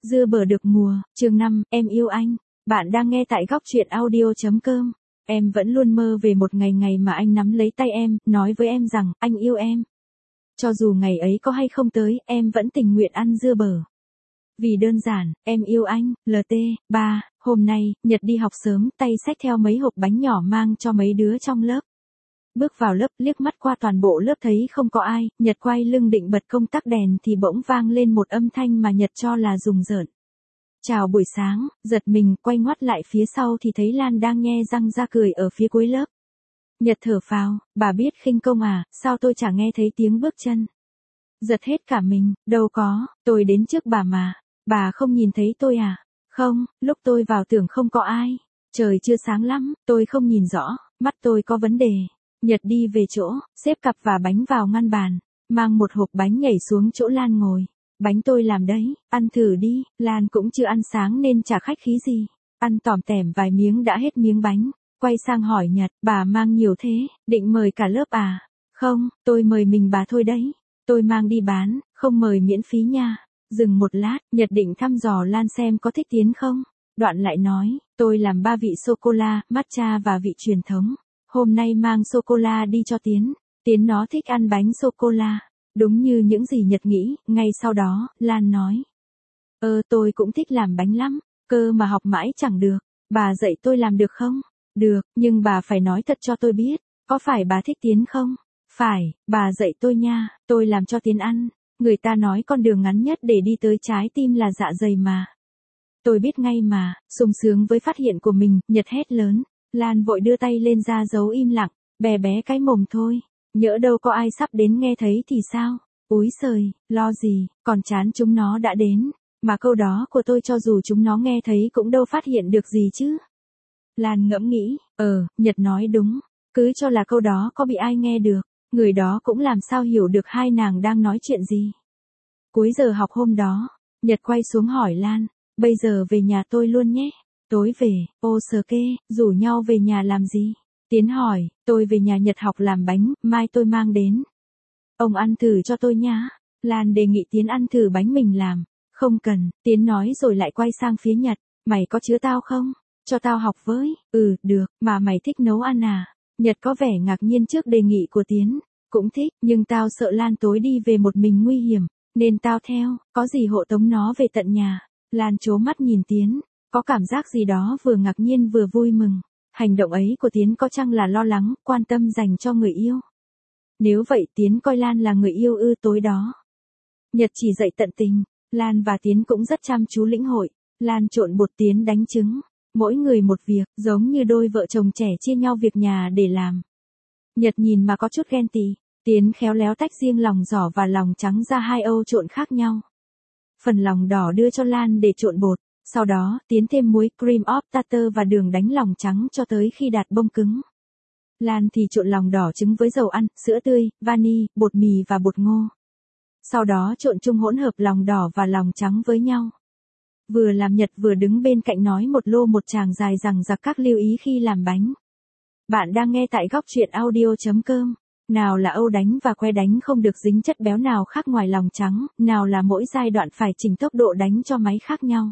Dưa bở được mùa, chương 5, em yêu anh. Bạn đang nghe tại góc truyện audio.com. Em vẫn luôn mơ về một ngày ngày mà anh nắm lấy tay em, nói với em rằng anh yêu em. Cho dù ngày ấy có hay không tới, em vẫn tình nguyện ăn dưa bở. Vì đơn giản, em yêu anh, LT. 3. Hôm nay, Nhật đi học sớm, tay xách theo mấy hộp bánh nhỏ mang cho mấy đứa trong lớp. Bước vào lớp, liếc mắt qua toàn bộ lớp thấy không có ai, Nhật quay lưng định bật công tắc đèn thì bỗng vang lên một âm thanh mà Nhật cho là rùng rợn. Chào buổi sáng, giật mình, quay ngoắt lại phía sau thì thấy Lan đang nhe răng ra cười ở phía cuối lớp. Nhật thở phào, bà biết khinh công à, sao tôi chả nghe thấy tiếng bước chân. Giật hết cả mình, đâu có, tôi đến trước bà mà, bà không nhìn thấy tôi à? Không, lúc tôi vào tưởng không có ai, trời chưa sáng lắm, tôi không nhìn rõ, mắt tôi có vấn đề. Nhật đi về chỗ, xếp cặp và bánh vào ngăn bàn, mang một hộp bánh nhảy xuống chỗ Lan ngồi. Bánh tôi làm đấy, ăn thử đi. Lan cũng chưa ăn sáng nên chả khách khí gì. Ăn tỏm tẻm vài miếng đã hết miếng bánh. Quay sang hỏi Nhật, bà mang nhiều thế, định mời cả lớp à? Không, tôi mời mình bà thôi đấy. Tôi mang đi bán, không mời miễn phí nha. Dừng một lát, Nhật định thăm dò Lan xem có thích Tiến không. Đoạn lại nói, tôi làm 3 vị sô-cô-la, matcha và vị truyền thống. Hôm nay mang sô-cô-la đi cho Tiến. Tiến nó thích ăn bánh sô-cô-la. Đúng như những gì Nhật nghĩ, ngay sau đó, Lan nói. Tôi cũng thích làm bánh lắm, cơ mà học mãi chẳng được. Bà dạy tôi làm được không? Được, nhưng bà phải nói thật cho tôi biết, có phải bà thích Tiến không? Phải, bà dạy tôi nha, tôi làm cho Tiến ăn. Người ta nói con đường ngắn nhất để đi tới trái tim là dạ dày mà. Tôi biết ngay mà, sung sướng với phát hiện của mình, Nhật hét lớn. Lan vội đưa tay lên ra dấu im lặng, bé bé cái mồm thôi. Nhỡ đâu có ai sắp đến nghe thấy thì sao? Úi giời, lo gì, còn chán chúng nó đã đến. Mà câu đó của tôi cho dù chúng nó nghe thấy cũng đâu phát hiện được gì chứ. Lan ngẫm nghĩ, Nhật nói đúng. Cứ cho là câu đó có bị ai nghe được, người đó cũng làm sao hiểu được hai nàng đang nói chuyện gì. Cuối giờ học hôm đó, Nhật quay xuống hỏi Lan, bây giờ về nhà tôi luôn nhé. Tối về, rủ nhau về nhà làm gì? Tiến hỏi, tôi về nhà Nhật học làm bánh, mai tôi mang đến. Ông ăn thử cho tôi nhá. Lan đề nghị Tiến ăn thử bánh mình làm. Không cần, Tiến nói rồi lại quay sang phía Nhật. Mày có chứa tao không? Cho tao học với. Được, mà mày thích nấu ăn à? Nhật có vẻ ngạc nhiên trước đề nghị của Tiến. Cũng thích, nhưng tao sợ Lan tối đi về một mình nguy hiểm, nên tao theo, có gì hộ tống nó về tận nhà. Lan trố mắt nhìn Tiến, có cảm giác gì đó vừa ngạc nhiên vừa vui mừng. Hành động ấy của Tiến có chăng là lo lắng, quan tâm dành cho người yêu? Nếu vậy Tiến coi Lan là người yêu tối đó. Nhật chỉ dạy tận tình, Lan và Tiến cũng rất chăm chú lĩnh hội. Lan trộn bột, Tiến đánh trứng, mỗi người một việc, giống như đôi vợ chồng trẻ chia nhau việc nhà để làm. Nhật nhìn mà có chút ghen tị, Tiến khéo léo tách riêng lòng đỏ và lòng trắng ra hai âu trộn khác nhau. Phần lòng đỏ đưa cho Lan để trộn bột. Sau đó, Tiến thêm muối, cream of tartar và đường đánh lòng trắng cho tới khi đạt bông cứng. Lan thì trộn lòng đỏ trứng với dầu ăn, sữa tươi, vani, bột mì và bột ngô. Sau đó trộn chung hỗn hợp lòng đỏ và lòng trắng với nhau. Vừa làm Nhật vừa đứng bên cạnh nói một tràng dài rằng giặc các lưu ý khi làm bánh. Bạn đang nghe tại góc truyện audio.com. Nào là âu đánh và que đánh không được dính chất béo nào khác ngoài lòng trắng, nào là mỗi giai đoạn phải chỉnh tốc độ đánh cho máy khác nhau.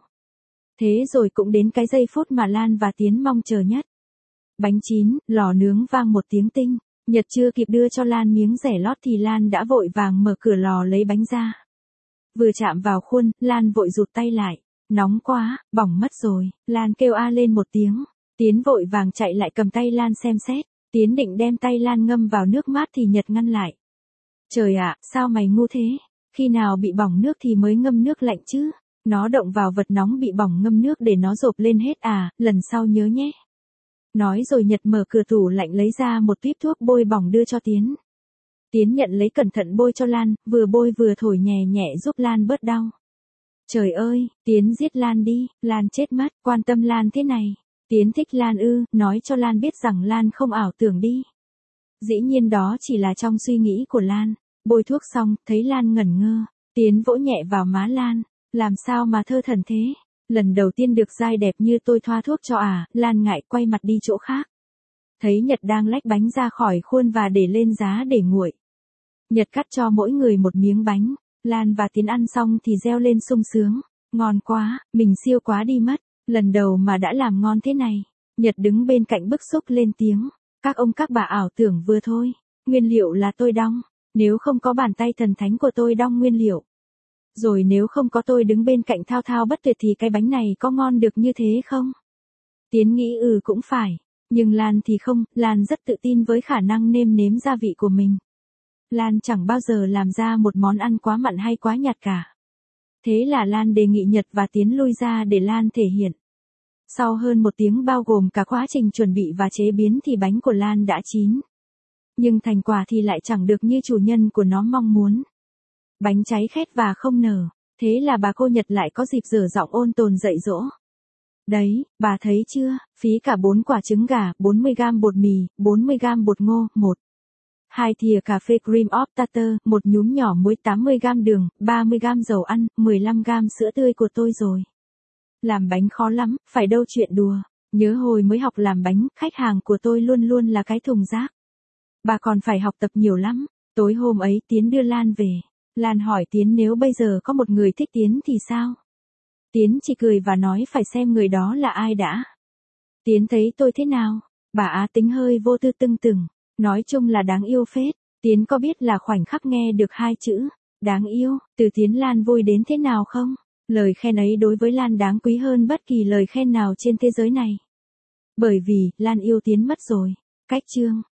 Thế rồi cũng đến cái giây phút mà Lan và Tiến mong chờ nhất. Bánh chín, lò nướng vang một tiếng tinh. Nhật chưa kịp đưa cho Lan miếng rẻ lót thì Lan đã vội vàng mở cửa lò lấy bánh ra. Vừa chạm vào khuôn, Lan vội rụt tay lại. Nóng quá, bỏng mất rồi. Lan kêu a lên một tiếng. Tiến vội vàng chạy lại cầm tay Lan xem xét. Tiến định đem tay Lan ngâm vào nước mát thì Nhật ngăn lại. Trời ạ, sao mày ngu thế? Khi nào bị bỏng nước thì mới ngâm nước lạnh chứ? Nó động vào vật nóng bị bỏng ngâm nước để nó rộp lên hết à, lần sau nhớ nhé. Nói rồi Nhật mở cửa tủ lạnh lấy ra một tuýp thuốc bôi bỏng đưa cho Tiến. Tiến nhận lấy cẩn thận bôi cho Lan, vừa bôi vừa thổi nhẹ nhẹ giúp Lan bớt đau. Trời ơi, Tiến giết Lan đi, Lan chết mất, quan tâm Lan thế này. Tiến thích Lan nói cho Lan biết rằng Lan không ảo tưởng đi. Dĩ nhiên đó chỉ là trong suy nghĩ của Lan. Bôi thuốc xong, thấy Lan ngẩn ngơ. Tiến vỗ nhẹ vào má Lan. Làm sao mà thơ thần thế? Lần đầu tiên được giai đẹp như tôi thoa thuốc cho à? Lan ngại quay mặt đi chỗ khác. Thấy Nhật đang lách bánh ra khỏi khuôn và để lên giá để nguội. Nhật cắt cho mỗi người một miếng bánh. Lan và Tiến ăn xong thì reo lên sung sướng. Ngon quá, mình siêu quá đi mất, lần đầu mà đã làm ngon thế này. Nhật đứng bên cạnh bức xúc lên tiếng, các ông các bà ảo tưởng vừa thôi, nguyên liệu là tôi đong, nếu không có bàn tay thần thánh của tôi đong nguyên liệu. Rồi nếu không có tôi đứng bên cạnh thao thao bất tuyệt thì cái bánh này có ngon được như thế không? Tiến nghĩ cũng phải, nhưng Lan thì không, Lan rất tự tin với khả năng nêm nếm gia vị của mình. Lan chẳng bao giờ làm ra một món ăn quá mặn hay quá nhạt cả. Thế là Lan đề nghị Nhật và Tiến lui ra để Lan thể hiện. Sau hơn 1 tiếng bao gồm cả quá trình chuẩn bị và chế biến thì bánh của Lan đã chín. Nhưng thành quả thì lại chẳng được như chủ nhân của nó mong muốn. Bánh cháy khét và không nở, thế là bà cô Nhật lại có dịp dở giọng ôn tồn dạy dỗ. Đấy, bà thấy chưa, phí cả 4 quả trứng gà, 40g bột mì, 40g bột ngô, 2 thìa cà phê cream of tartar, 1 nhúm nhỏ muối, 80g đường, 30g dầu ăn, 15g sữa tươi của tôi rồi. Làm bánh khó lắm, phải đâu chuyện đùa. Nhớ hồi mới học làm bánh, khách hàng của tôi luôn luôn là cái thùng rác. Bà còn phải học tập nhiều lắm. Tối hôm ấy Tiến đưa Lan về. Lan hỏi Tiến nếu bây giờ có một người thích Tiến thì sao? Tiến chỉ cười và nói phải xem người đó là ai đã. Tiến thấy tôi thế nào? Bà Á tính hơi vô tư tưng tửng. Nói chung là đáng yêu phết. Tiến có biết là khoảnh khắc nghe được 2 chữ đáng yêu từ Tiến Lan vui đến thế nào không? Lời khen ấy đối với Lan đáng quý hơn bất kỳ lời khen nào trên thế giới này. Bởi vì Lan yêu Tiến mất rồi. Cách chương